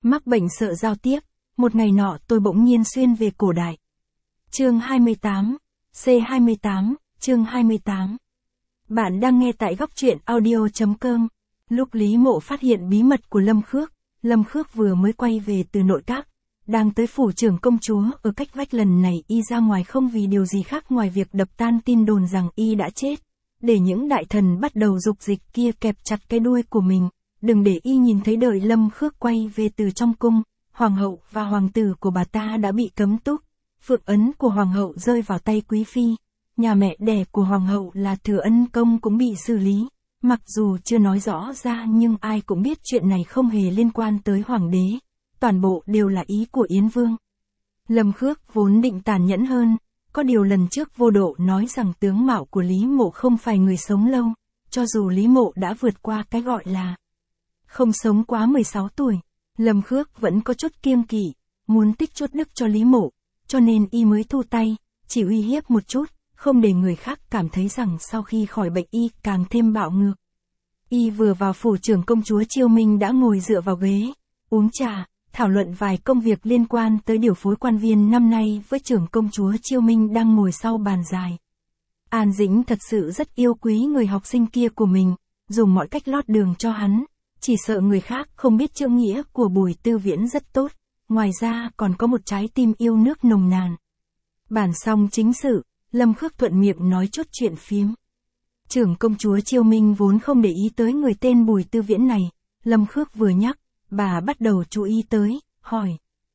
Mắc bệnh sợ giao tiếp, một ngày nọ tôi bỗng nhiên xuyên về cổ đại. Chương 28, C28, chương 28. Bạn đang nghe tại góc truyện audio.com. Lúc Lý Mộ phát hiện bí mật của Lâm Khước vừa mới quay về từ nội các, đang tới phủ trưởng công chúa ở cách vách. Lần này y ra ngoài không vì điều gì khác ngoài việc đập tan tin đồn rằng y đã chết, để những đại thần bắt đầu dục dịch kia kẹp chặt cái đuôi của mình, đừng để y nhìn thấy. Đợi Lâm Khước quay về từ trong cung, hoàng hậu và hoàng tử của bà ta đã bị cấm túc, phượng ấn của hoàng hậu rơi vào tay quý phi, nhà mẹ đẻ của hoàng hậu là Thừa Ân Công cũng bị xử lý. Mặc dù chưa nói rõ ra nhưng ai cũng biết chuyện này không hề liên quan tới hoàng đế, toàn bộ đều là ý của Yến Vương. Lâm Khước vốn định tàn nhẫn hơn, có điều lần trước vô độ nói rằng tướng mạo của Lý Mộ không phải người sống lâu, cho dù Lý Mộ đã vượt qua cái gọi là không sống quá 16 tuổi, Lâm Khước vẫn có chút kiêng kỵ, muốn tích chút đức cho Lý Mộ, cho nên y mới thu tay, chỉ uy hiếp một chút, không để người khác cảm thấy rằng sau khi khỏi bệnh y càng thêm bạo ngược. Y vừa vào phủ trưởng công chúa Chiêu Minh đã ngồi dựa vào ghế, uống trà, thảo luận vài công việc liên quan tới điều phối quan viên năm nay với trưởng công chúa Chiêu Minh đang ngồi sau bàn dài. An Dĩnh thật sự rất yêu quý người học sinh kia của mình, dùng mọi cách lót đường cho hắn, chỉ sợ người khác không biết chữ nghĩa của Bùi Tư Viễn rất tốt, ngoài ra còn có một trái tim yêu nước nồng nàn. Bàn xong chính sự, Lâm Khước thuận miệng nói chút chuyện phiếm. Trưởng công chúa Chiêu Minh vốn không để ý tới người tên Bùi Tư Viễn này, Lâm Khước vừa nhắc, bà bắt đầu chú ý tới, hỏi.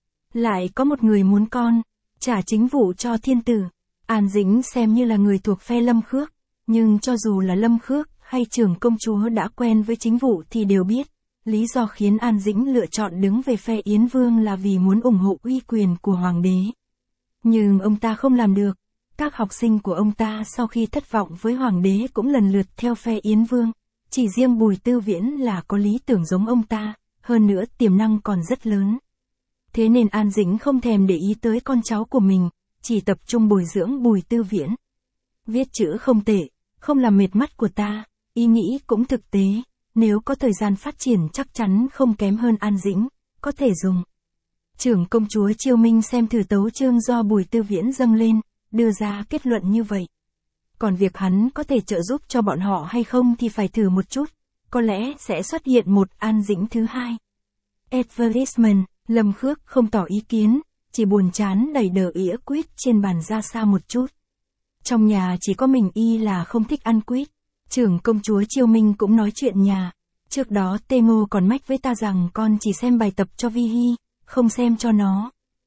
Lại có một người muốn con, trả chính vụ cho thiên tử. An Dĩnh xem như là người thuộc phe Lâm Khước, nhưng cho dù là Lâm Khước hay trưởng công chúa đã quen với chính vụ thì đều biết, lý do khiến An Dĩnh lựa chọn đứng về phe Yến Vương là vì muốn ủng hộ uy quyền của hoàng đế. Nhưng ông ta không làm được. Các học sinh của ông ta sau khi thất vọng với hoàng đế cũng lần lượt theo phe Yến Vương, chỉ riêng Bùi Tư Viễn là có lý tưởng giống ông ta, hơn nữa tiềm năng còn rất lớn. Thế nên An Dĩnh không thèm để ý tới con cháu của mình, chỉ tập trung bồi dưỡng Bùi Tư Viễn. Viết chữ không tệ, không làm mệt mắt của ta, ý nghĩ cũng thực tế, nếu có thời gian phát triển chắc chắn không kém hơn An Dĩnh, có thể dùng. Trưởng công chúa Chiêu Minh xem thử tấu chương do Bùi Tư Viễn dâng lên, đưa ra kết luận như vậy. Còn việc hắn có thể trợ giúp cho bọn họ hay không thì phải thử một chút, có lẽ sẽ xuất hiện một An Dĩnh thứ hai. Advertisement, Lâm Khước không tỏ ý kiến, chỉ buồn chán đẩy đờ ĩa quýt trên bàn ra xa một chút. Trong nhà chỉ có mình y là không thích ăn quýt, trưởng công chúa Chiêu Minh cũng nói chuyện nhà. Trước đó Tê Ngô còn mách với ta rằng con chỉ xem bài tập cho Vi Hi, không xem cho nó.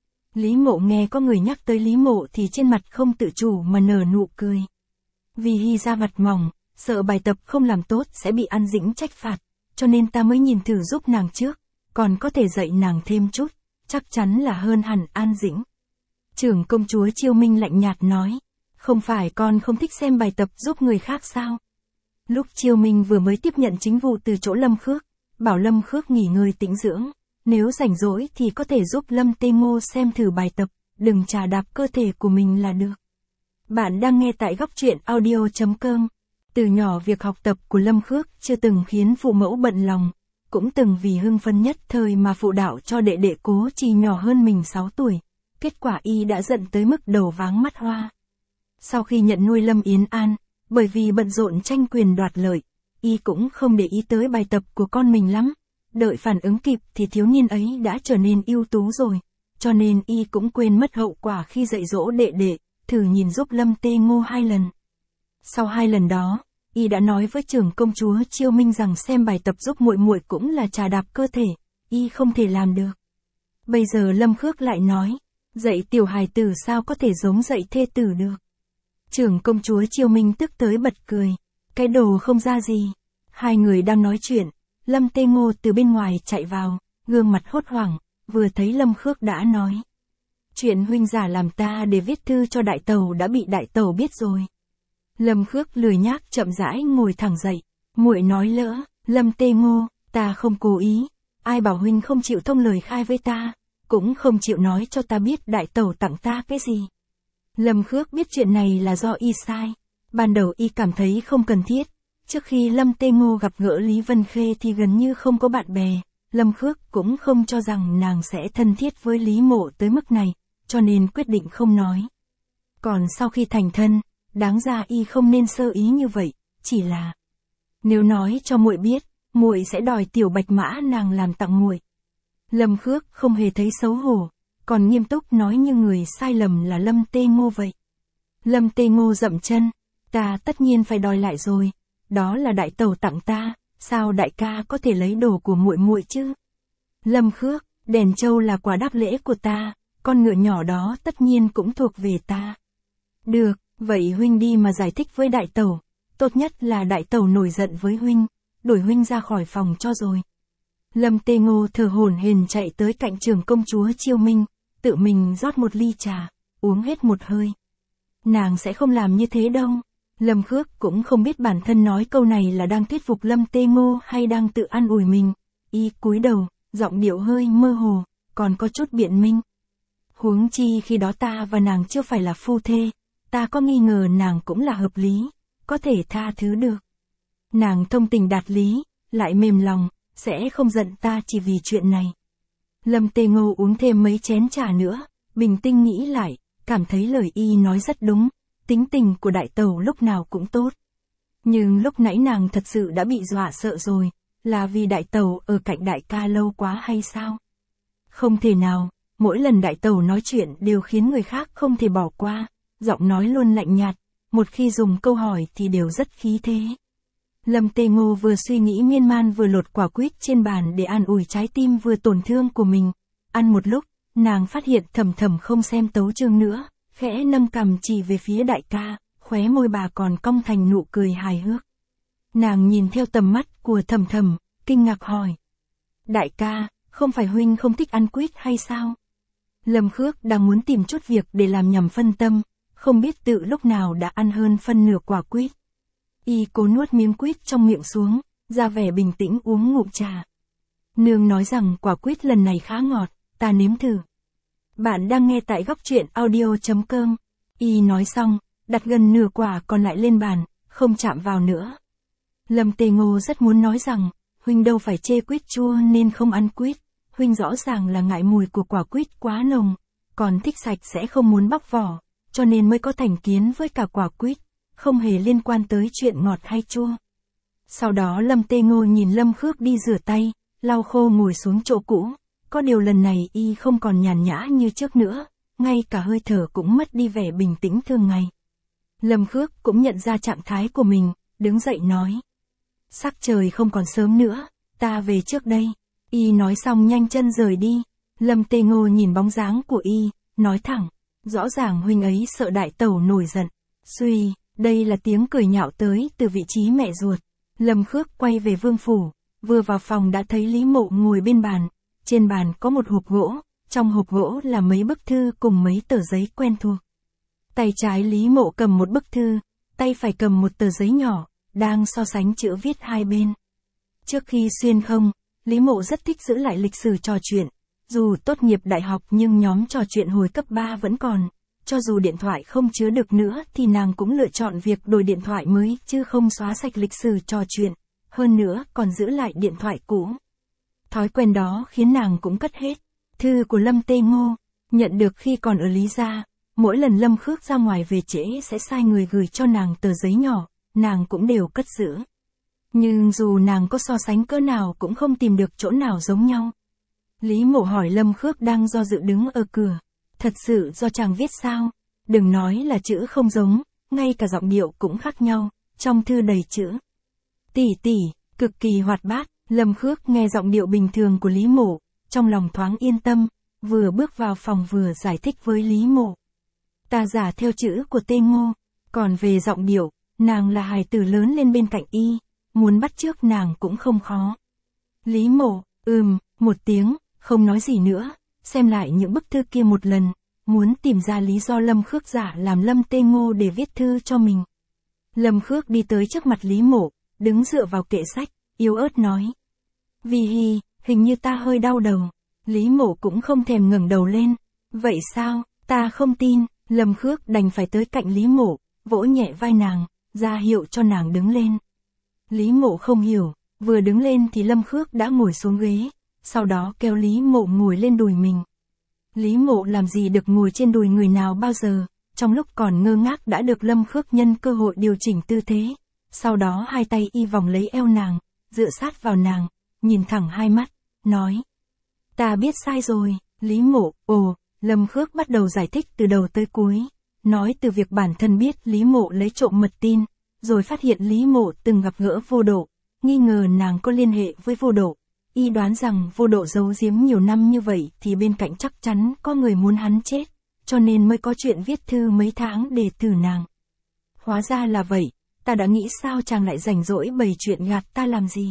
Lý Mộ nghe có người nhắc tới Lý Mộ thì trên mặt không tự chủ mà nở nụ cười. Vì Hi da mặt mỏng, sợ bài tập không làm tốt sẽ bị An Dĩnh trách phạt, cho nên ta mới nhìn thử giúp nàng trước, còn có thể dạy nàng thêm chút, chắc chắn là hơn hẳn An Dĩnh. Trưởng công chúa Chiêu Minh lạnh nhạt nói, không phải con không thích xem bài tập giúp người khác sao? Lúc Chiêu Minh vừa mới tiếp nhận chính vụ từ chỗ Lâm Khước, bảo Lâm Khước nghỉ ngơi tĩnh dưỡng. Nếu rảnh rỗi thì có thể giúp Lâm Tê Ngô xem thử bài tập, đừng chà đạp cơ thể của mình là được. Bạn đang nghe tại góc truyện audio.com. Từ nhỏ việc học tập của Lâm Khước chưa từng khiến phụ mẫu bận lòng, cũng từng vì hưng phấn nhất thời mà phụ đạo cho đệ đệ Cố Trì nhỏ hơn mình 6 tuổi. Kết quả y đã giận tới mức đầu váng mắt hoa. Sau khi nhận nuôi Lâm Yến An, bởi vì bận rộn tranh quyền đoạt lợi, y cũng không để ý tới bài tập của con mình lắm. Đợi phản ứng kịp thì thiếu niên ấy đã trở nên ưu tú rồi, cho nên y cũng quên mất hậu quả khi dạy dỗ đệ đệ, thử nhìn giúp Lâm Tê Ngô 2 lần. Sau 2 lần đó, y đã nói với trưởng công chúa Chiêu Minh rằng xem bài tập giúp muội muội cũng là trà đạp cơ thể, y không thể làm được. Bây giờ Lâm Khước lại nói, dạy tiểu hài tử sao có thể giống dạy thê tử được. Trưởng công chúa Chiêu Minh tức tới bật cười, cái đồ không ra gì. Hai người đang nói chuyện. Lâm Tê Ngô từ bên ngoài chạy vào, gương mặt hốt hoảng, vừa thấy Lâm Khước đã nói. Chuyện huynh giả làm ta để viết thư cho đại tẩu đã bị đại tẩu biết rồi. Lâm Khước lười nhác chậm rãi ngồi thẳng dậy, muội nói lỡ, Lâm Tê Ngô, ta không cố ý, ai bảo huynh không chịu thông lời khai với ta, cũng không chịu nói cho ta biết đại tẩu tặng ta cái gì. Lâm Khước biết chuyện này là do y sai, ban đầu y cảm thấy không cần thiết. Trước khi Lâm Tê Ngô gặp gỡ Lý Vân Khê thì gần như không có bạn bè, Lâm Khước cũng không cho rằng nàng sẽ thân thiết với Lý Mộ tới mức này, cho nên quyết định không nói. Còn sau khi thành thân, đáng ra y không nên sơ ý như vậy, chỉ là nếu nói cho muội biết, muội sẽ đòi tiểu bạch mã nàng làm tặng muội. Lâm Khước không hề thấy xấu hổ, còn nghiêm túc nói như người sai lầm là Lâm Tê Ngô vậy. Lâm Tê Ngô dậm chân, ta tất nhiên phải đòi lại rồi, đó là đại tẩu tặng ta, sao đại ca có thể lấy đồ của muội muội chứ? Lâm Khước, đèn châu là quà đáp lễ của ta, con ngựa nhỏ đó tất nhiên cũng thuộc về ta. Được, vậy huynh đi mà giải thích với đại tẩu, tốt nhất là đại tẩu nổi giận với huynh, đuổi huynh ra khỏi phòng cho rồi. Lâm Tê Ngô thở hổn hển chạy tới cạnh Trưởng công chúa Chiêu Minh, tự mình rót một ly trà, uống hết một hơi. Nàng sẽ không làm như thế đâu. Lâm Khước cũng không biết bản thân nói câu này là đang thuyết phục Lâm Tê Ngô hay đang tự an ủi mình. Y cúi đầu, giọng điệu hơi mơ hồ, còn có chút biện minh. Huống chi khi đó ta và nàng chưa phải là phu thê, ta có nghi ngờ nàng cũng là hợp lý, có thể tha thứ được. Nàng thông tình đạt lý, lại mềm lòng, sẽ không giận ta chỉ vì chuyện này. Lâm Tê Ngô uống thêm mấy chén trà nữa, bình tĩnh nghĩ lại, cảm thấy lời y nói rất đúng, tính tình của đại tẩu lúc nào cũng tốt. Nhưng lúc nãy nàng thật sự đã bị dọa sợ rồi, là vì đại tẩu ở cạnh đại ca lâu quá hay sao? Không thể nào, mỗi lần đại tẩu nói chuyện đều khiến người khác không thể bỏ qua, giọng nói luôn lạnh nhạt, một khi dùng câu hỏi thì đều rất khí thế. Lâm Tê Ngô vừa suy nghĩ miên man vừa lột quả quýt trên bàn để an ủi trái tim vừa tổn thương của mình. Ăn một lúc, nàng phát hiện Thầm Thầm không xem tấu chương nữa, khẽ nâng cằm chỉ về phía đại ca, khóe môi bà còn cong thành nụ cười hài hước. Nàng nhìn theo tầm mắt của Thầm Thầm, kinh ngạc hỏi. Đại ca, không phải huynh không thích ăn quýt hay sao? Lâm Khước đang muốn tìm chút việc để làm nhằm phân tâm, không biết tự lúc nào đã ăn hơn phân nửa quả quýt. Y cố nuốt miếng quýt trong miệng xuống, ra vẻ bình tĩnh uống ngụm trà. Nương nói rằng quả quýt lần này khá ngọt, ta nếm thử. Bạn đang nghe tại góc truyện audio.com. Y nói xong, đặt gần nửa quả còn lại lên bàn, không chạm vào nữa. Lâm Tê Ngô rất muốn nói rằng, huynh đâu phải chê quýt chua nên không ăn quýt, huynh rõ ràng là ngại mùi của quả quýt quá nồng, còn thích sạch sẽ không muốn bóc vỏ, cho nên mới có thành kiến với cả quả quýt, không hề liên quan tới chuyện ngọt hay chua. Sau đó Lâm Tê Ngô nhìn Lâm Khước đi rửa tay, lau khô ngồi xuống chỗ cũ, có điều lần này y không còn nhàn nhã như trước nữa, ngay cả hơi thở cũng mất đi vẻ bình tĩnh thường ngày. Lâm Khước cũng nhận ra trạng thái của mình, đứng dậy nói. Sắc trời không còn sớm nữa, ta về trước đây. Y nói xong nhanh chân rời đi. Lâm Tê Ngô nhìn bóng dáng của y, nói thẳng, rõ ràng huynh ấy sợ đại tẩu nổi giận. Suy, đây là tiếng cười nhạo tới từ vị trí mẹ ruột. Lâm Khước quay về vương phủ, vừa vào phòng đã thấy Lý Mộ ngồi bên bàn. Trên bàn có một hộp gỗ, trong hộp gỗ là mấy bức thư cùng mấy tờ giấy quen thuộc. Tay trái Lý Mộ cầm một bức thư, tay phải cầm một tờ giấy nhỏ, đang so sánh chữ viết hai bên. Trước khi xuyên không, Lý Mộ rất thích giữ lại lịch sử trò chuyện. Dù tốt nghiệp đại học nhưng nhóm trò chuyện hồi cấp 3 vẫn còn. Cho dù điện thoại không chứa được nữa thì nàng cũng lựa chọn việc đổi điện thoại mới chứ không xóa sạch lịch sử trò chuyện. Hơn nữa còn giữ lại điện thoại cũ. Thói quen đó khiến nàng cũng cất hết. Thư của Lâm Tê Ngô, nhận được khi còn ở Lý Gia. Mỗi lần Lâm Khước ra ngoài về trễ sẽ sai người gửi cho nàng tờ giấy nhỏ, nàng cũng đều cất giữ. Nhưng dù nàng có so sánh cỡ nào cũng không tìm được chỗ nào giống nhau. Lý Mộ hỏi Lâm Khước đang do dự đứng ở cửa. Thật sự do chàng viết sao? Đừng nói là chữ không giống, ngay cả giọng điệu cũng khác nhau, trong thư đầy chữ. Tỷ tỷ, cực kỳ hoạt bát. Lâm Khước nghe giọng điệu bình thường của Lý Mộ, trong lòng thoáng yên tâm, vừa bước vào phòng vừa giải thích với Lý Mộ. Ta giả theo chữ của Tê Ngô, còn về giọng điệu, nàng là hài tử lớn lên bên cạnh y, muốn bắt chước nàng cũng không khó. Lý Mộ, một tiếng, không nói gì nữa, xem lại những bức thư kia một lần, muốn tìm ra lý do Lâm Khước giả làm Lâm Tê Ngô để viết thư cho mình. Lâm Khước đi tới trước mặt Lý Mộ, đứng dựa vào kệ sách, yếu ớt nói. Vì hình như ta hơi đau đầu. Lý Mộ cũng không thèm ngẩng đầu lên. Vậy sao, ta không tin. Lâm Khước đành phải tới cạnh Lý Mộ, vỗ nhẹ vai nàng, ra hiệu cho nàng đứng lên. Lý Mộ không hiểu, vừa đứng lên thì Lâm Khước đã ngồi xuống ghế, sau đó kéo Lý Mộ ngồi lên đùi mình. Lý Mộ làm gì được ngồi trên đùi người nào bao giờ, trong lúc còn ngơ ngác đã được Lâm Khước nhân cơ hội điều chỉnh tư thế, sau đó hai tay y vòng lấy eo nàng, dựa sát vào nàng, nhìn thẳng hai mắt, nói. Ta biết sai rồi, Lý Mộ, Lâm Khước bắt đầu giải thích từ đầu tới cuối, nói từ việc bản thân biết Lý Mộ lấy trộm mật tin, rồi phát hiện Lý Mộ từng gặp gỡ Vô Độ, nghi ngờ nàng có liên hệ với Vô Độ. Y đoán rằng Vô Độ giấu giếm nhiều năm như vậy thì bên cạnh chắc chắn có người muốn hắn chết, cho nên mới có chuyện viết thư mấy tháng để thử nàng. Hóa ra là vậy, ta đã nghĩ sao chàng lại rảnh rỗi bày chuyện gạt ta làm gì.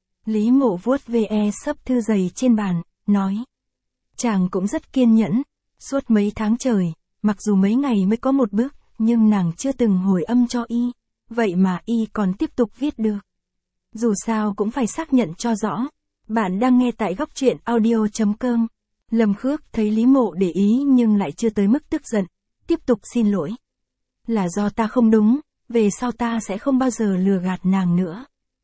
Lý Mộ vuốt ve sấp thư dày trên bàn, nói. Chàng cũng rất kiên nhẫn, suốt mấy tháng trời, mặc dù mấy ngày mới có một bước, nhưng nàng chưa từng hồi âm cho y, vậy mà y còn tiếp tục viết được. Dù sao cũng phải xác nhận cho rõ. Bạn đang nghe tại góc truyện audio.com. Lâm Khước thấy Lý Mộ để ý nhưng lại chưa tới mức tức giận, tiếp tục xin lỗi. Là do ta không đúng, về sau ta sẽ không bao giờ lừa gạt nàng nữa.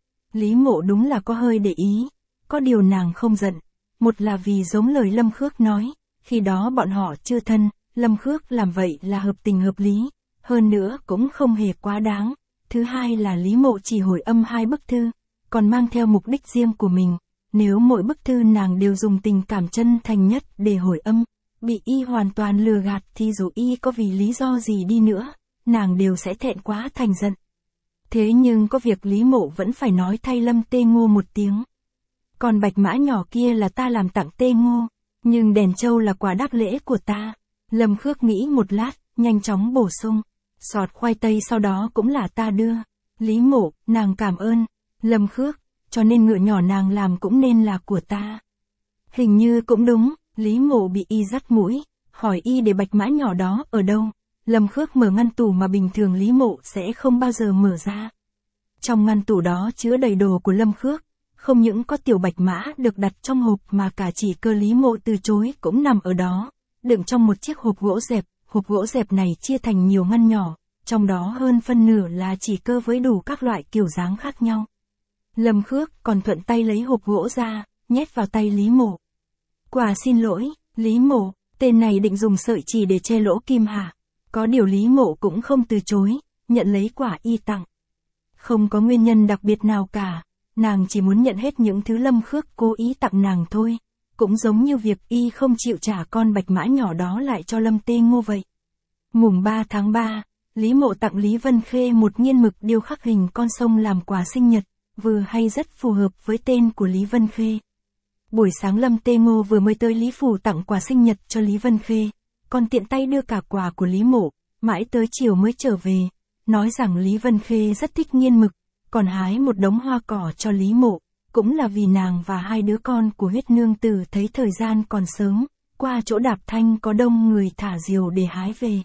Lý Mộ đúng là có hơi để ý, có điều nàng không giận, một là vì giống lời Lâm Khước nói, khi đó bọn họ chưa thân, Lâm Khước làm vậy là hợp tình hợp lý, hơn nữa cũng không hề quá đáng. Thứ hai là Lý Mộ chỉ hồi âm 2 bức thư, còn mang theo mục đích riêng của mình. Nếu mỗi bức thư nàng đều dùng tình cảm chân thành nhất để hồi âm, bị y hoàn toàn lừa gạt thì dù y có vì lý do gì đi nữa, nàng đều sẽ thẹn quá thành giận. Thế nhưng có việc Lý Mộ vẫn phải nói thay Lâm Tê Ngô một tiếng. Còn bạch mã nhỏ kia là ta làm tặng Tê Ngô, nhưng đèn châu là quà đáp lễ của ta. Lâm Khước nghĩ một lát, nhanh chóng bổ sung. Sọt khoai tây sau đó cũng là ta đưa. Lý Mộ, nàng cảm ơn. Lâm Khước, cho nên ngựa nhỏ nàng làm cũng nên là của ta. Hình như cũng đúng, Lý Mộ bị y dắt mũi, hỏi y để bạch mã nhỏ đó ở đâu. Lâm Khước mở ngăn tủ mà bình thường Lý Mộ sẽ không bao giờ mở ra. Trong ngăn tủ đó chứa đầy đồ của Lâm Khước, không những có tiểu bạch mã được đặt trong hộp mà cả chỉ cơ Lý Mộ từ chối cũng nằm ở đó, đựng trong một chiếc hộp gỗ dẹp. Hộp gỗ dẹp này chia thành nhiều ngăn nhỏ, trong đó hơn phân nửa là chỉ cơ với đủ các loại kiểu dáng khác nhau. Lâm Khước còn thuận tay lấy hộp gỗ ra, nhét vào tay Lý Mộ. Quả xin lỗi, Lý Mộ, tên này định dùng sợi chỉ để che lỗ kim hả? Có điều Lý Mộ cũng không từ chối, nhận lấy quả y tặng. Không có nguyên nhân đặc biệt nào cả, nàng chỉ muốn nhận hết những thứ Lâm Khước cố ý tặng nàng thôi. Cũng giống như việc y không chịu trả con bạch mã nhỏ đó lại cho Lâm Tê Ngô vậy. Mùng 3 tháng 3, Lý Mộ tặng Lý Vân Khê một nghiên mực điêu khắc hình con sông làm quà sinh nhật, vừa hay rất phù hợp với tên của Lý Vân Khê. Buổi sáng Lâm Tê Ngô vừa mới tới Lý Phủ tặng quà sinh nhật cho Lý Vân Khê, còn tiện tay đưa cả quà của Lý Mộ, mãi tới chiều mới trở về, nói rằng Lý Vân Khê rất thích nghiên mực, còn hái một đống hoa cỏ cho Lý Mộ. Cũng là vì nàng và hai đứa con của huyết nương tử thấy thời gian còn sớm, qua chỗ Đạp Thanh có đông người thả diều để hái về.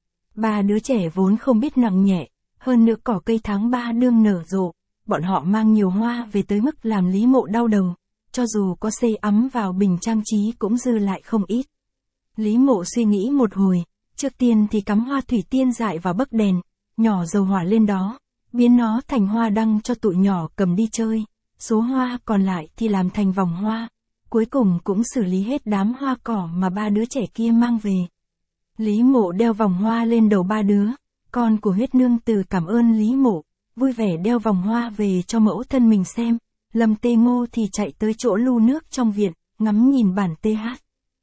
Ba đứa trẻ vốn không biết nặng nhẹ, hơn nữa cỏ cây tháng 3 đương nở rộ, bọn họ mang nhiều hoa về tới mức làm Lý Mộ đau đầu, cho dù có xây ấm vào bình trang trí cũng dư lại không ít. Lý Mộ suy nghĩ một hồi, trước tiên thì cắm hoa thủy tiên dại vào bấc đèn, nhỏ dầu hỏa lên đó, biến nó thành hoa đăng cho tụi nhỏ cầm đi chơi. Số hoa còn lại thì làm thành vòng hoa, cuối cùng cũng xử lý hết đám hoa cỏ mà ba đứa trẻ kia mang về. Lý Mộ đeo vòng hoa lên đầu ba đứa, con của huyết nương tử cảm ơn Lý Mộ, vui vẻ đeo vòng hoa về cho mẫu thân mình xem. Lâm Tê Ngô thì chạy tới chỗ lu nước trong viện, ngắm nhìn bản TH.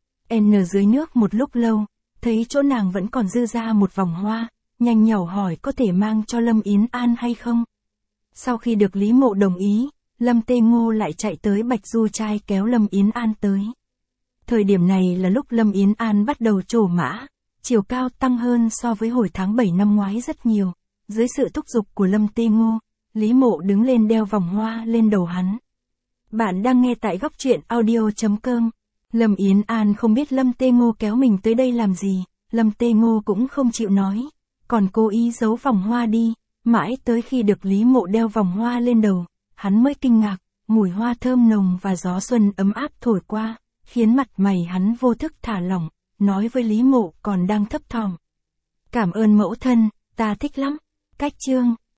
N dưới nước một lúc lâu, thấy chỗ nàng vẫn còn dư ra một vòng hoa, nhanh nhảu hỏi có thể mang cho Lâm Yến An hay không. Sau khi được Lý Mộ đồng ý, Lâm Tê Ngô lại chạy tới Bạch Du trai kéo Lâm Yến An tới. Thời điểm này là lúc Lâm Yến An bắt đầu trổ mã, chiều cao tăng hơn so với hồi tháng 7 năm ngoái rất nhiều. Dưới sự thúc giục của Lâm Tê Ngô, Lý Mộ đứng lên đeo vòng hoa lên đầu hắn. Bạn đang nghe tại góc truyện audio.com. Lâm Yến An không biết Lâm Tê Ngô kéo mình tới đây làm gì, Lâm Tê Ngô cũng không chịu nói, còn cố ý giấu vòng hoa đi, mãi tới khi được Lý Mộ đeo vòng hoa lên đầu. Hắn mới kinh ngạc, mùi hoa thơm nồng và gió xuân ấm áp thổi qua, khiến mặt mày hắn vô thức thả lỏng, nói với Lý Mộ còn đang thấp thỏm. Cảm ơn mẫu thân, ta thích lắm. Cách chương